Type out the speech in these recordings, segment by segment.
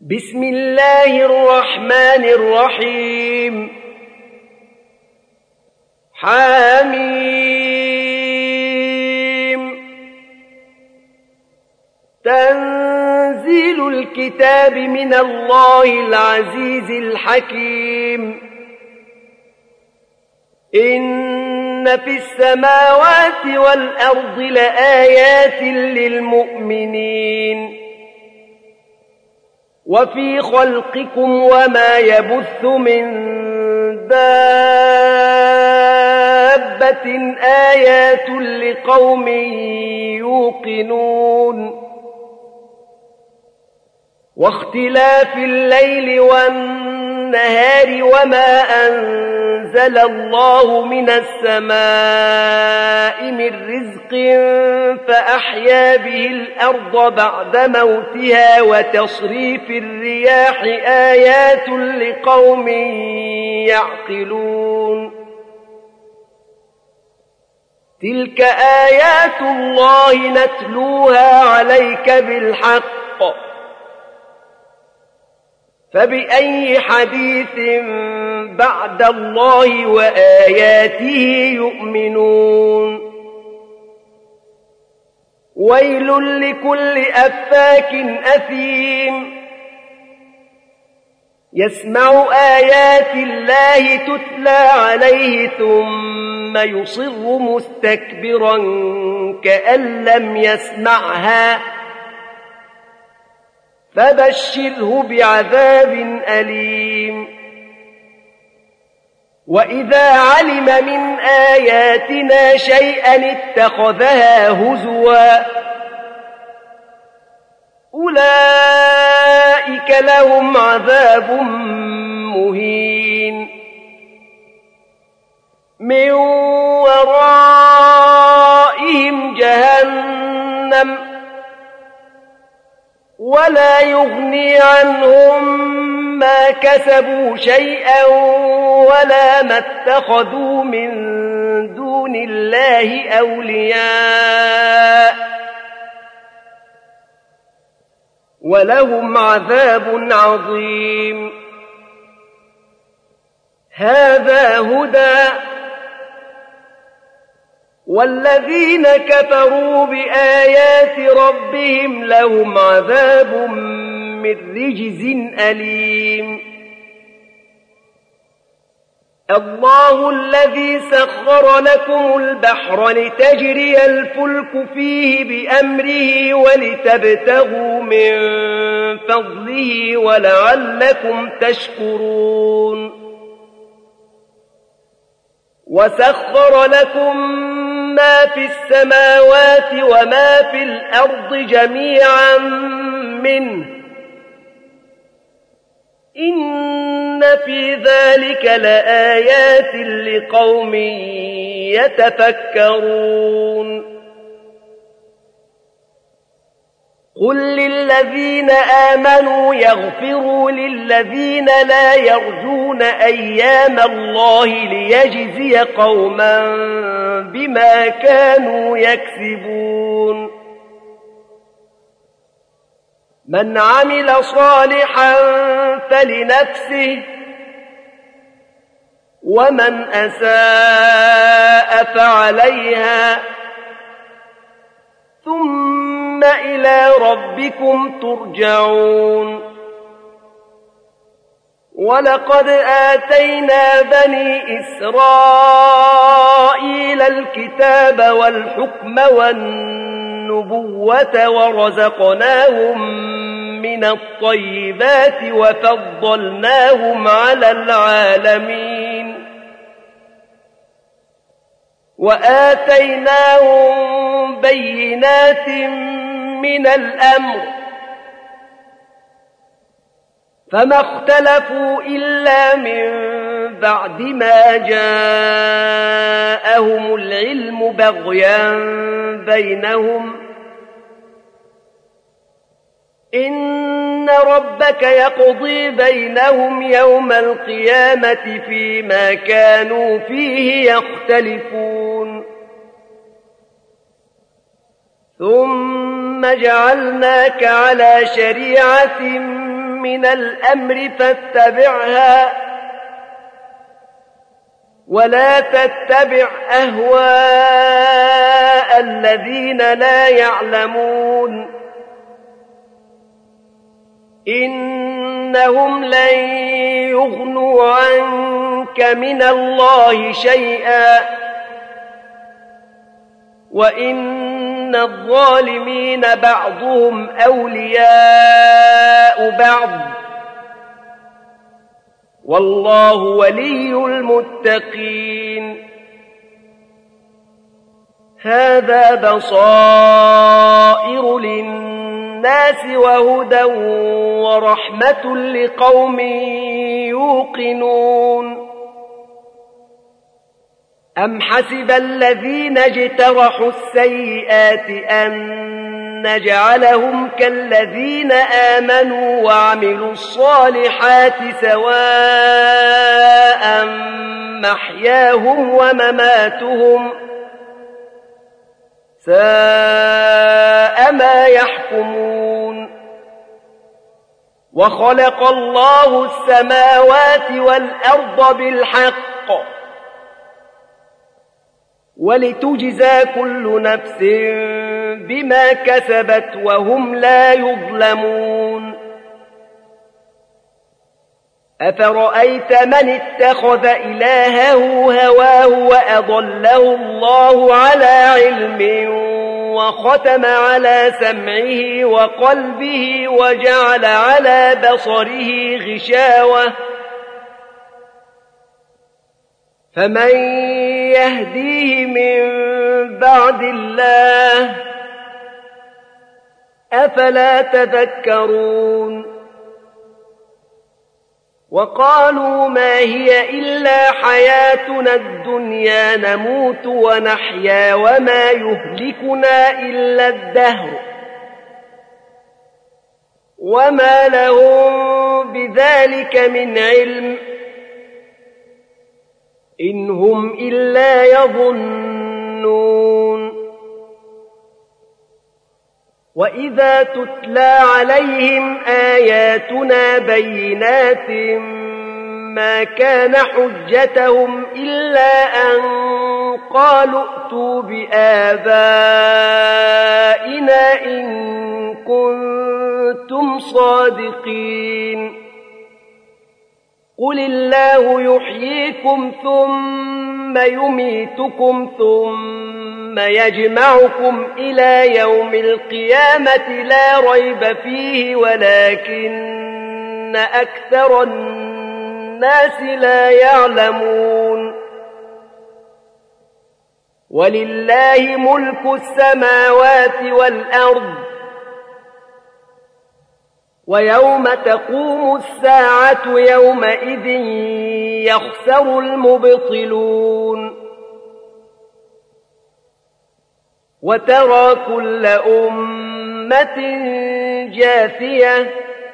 بسم الله الرحمن الرحيم حميم تنزيل الكتاب من الله العزيز الحكيم إن في السماوات والأرض لآيات للمؤمنين وفي خلقكم وما يبث من دابة آيات لقوم يوقنون واختلاف الليل والنهار وما أنزل الله من السماء من رزق فأحيا به الأرض بعد موتها وتصريف الرياح آيات لقوم يعقلون تلك آيات الله نتلوها عليك بالحق فبأي حديث بعد الله وآياته يؤمنون ويل لكل أفاك أثيم يسمع آيات الله تتلى عليه ثم يصر مستكبرا كأن لم يسمعها فبشره بعذاب أليم وإذا علم من آياتنا شيئا اتخذها هزوا أولئك لهم عذاب مهين من ورائهم جهنم ولا يغني عنهم ما كسبوا شيئا ولا ما اتخذوا من دون الله أولياء ولهم عذاب عظيم هذا هدى والذين كفروا بآيات ربهم لهم عذاب من رجز أليم الله الذي سخر لكم البحر لتجري الفلك فيه بأمره ولتبتغوا من فضله ولعلكم تشكرون وسخر لكم ما في السماوات وما في الأرض جميعا منه إن في ذلك لآيات لقوم يتفكرون قل للذين آمنوا يغفروا للذين لا يرجون أيام الله ليجزي قوما بما كانوا يكسبون من عمل صالحا فلنفسه ومن أساء فعليها ثم إلى ربكم ترجعون ولقد آتينا بني إسرائيل الكتاب والحكم والنبوة ورزقناهم من الطيبات وفضلناهم على العالمين وآتيناهم بينات من الأمر فما اختلفوا إلا من بعد ما جاءهم العلم بغيا بينهم إن ربك يقضي بينهم يوم القيامة فيما كانوا فيه يختلفون ثم جعلناك على شريعة من الأمر فاتبعها ولا تتبع أهواء الذين لا يعلمون إنهم لن يغنوا عنك من الله شيئا وإن الظالمين بعضهم أولياء بعض والله ولي المتقين هذا بصائر للناس وهدى ورحمة لقوم يوقنون أم حسب الذين اجترحوا السيئات أن نجعلهم كالذين آمنوا وعملوا الصالحات سواء محياهم ومماتهم ساء ما يحكمون وخلق الله السماوات والأرض بالحق ولتجزى كل نفس بما كسبت وهم لا يظلمون أفرأيت من اتخذ إلهه هواه وأضله الله على علم وختم على سمعه وقلبه وجعل على بصره غشاوة فمن يهديه من بعد الله أفلا تذكرون وقالوا ما هي إلا حياتنا الدنيا نموت ونحيا وما يهلكنا إلا الدهر وما لهم بذلك من علم إن هم إلا يظنون وإذا تتلى عليهم آياتنا بينات ما كان حجتهم إلا أن قالوا ائتوا بآبائنا إن كنتم صادقين قل الله يحييكم ثم يميتكم ثم يجمعكم إلى يوم القيامة لا ريب فيه ولكن أكثر الناس لا يعلمون ولله ملك السماوات والأرض ويوم تقوم الساعة يومئذ يخسر المبطلون وترى كل أمة جاثية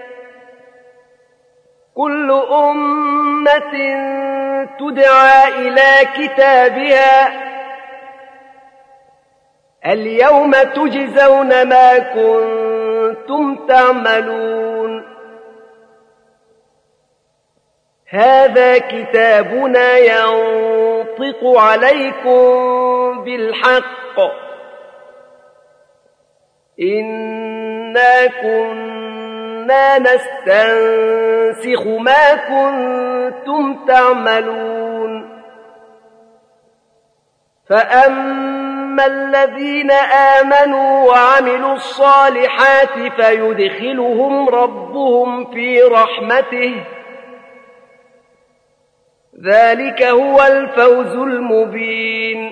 كل أمة تدعى إلى كتابها اليوم تجزون ما كنتم تعملون هذا كتابنا ينطق عليكم بالحق إنا كنا نستنسخ ما كنتم تعملون فأما الذين آمنوا وعملوا الصالحات فيدخلهم ربهم في رحمته ذلك هو الفوز المبين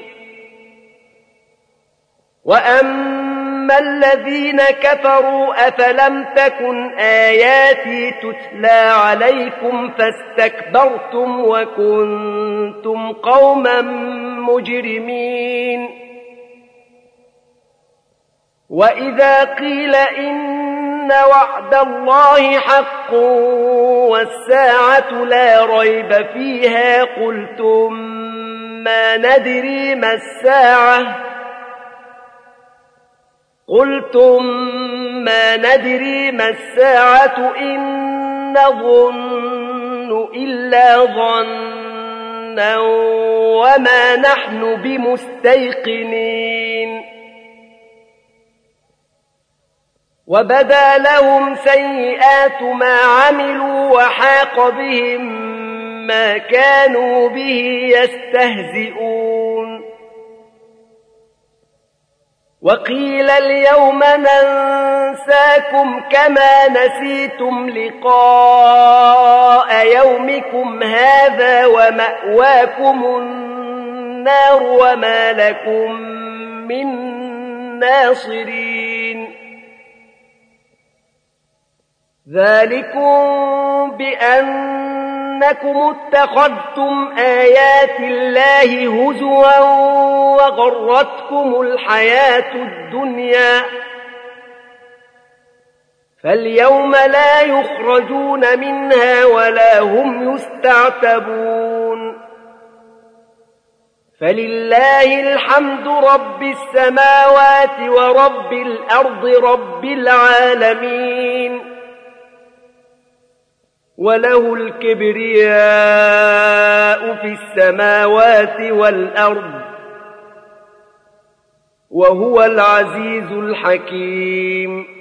وأما الذين كفروا أفلم تكن آياتي تتلى عليكم فاستكبرتم وكنتم قوما مجرمين وإذا قيل إن وعد الله حق والساعة لا ريب فيها قلتم ما ندري ما الساعة إن نظن إلا ظنا وما نحن بمستيقنين وبدا لهم سيئات ما عملوا وحاق بهم ما كانوا به يستهزئون وقيل اليوم ننساكم كما نسيتم لقاء يومكم هذا ومأواكم النار وما لكم من ناصرين ذلكم بأنكم اتخذتم آيات الله هزوا وغرتكم الحياة الدنيا فاليوم لا يخرجون منها ولا هم يستعتبون فلله الحمد رب السماوات ورب الأرض رب العالمين وله الكبرياء في السماوات والأرض وهو العزيز الحكيم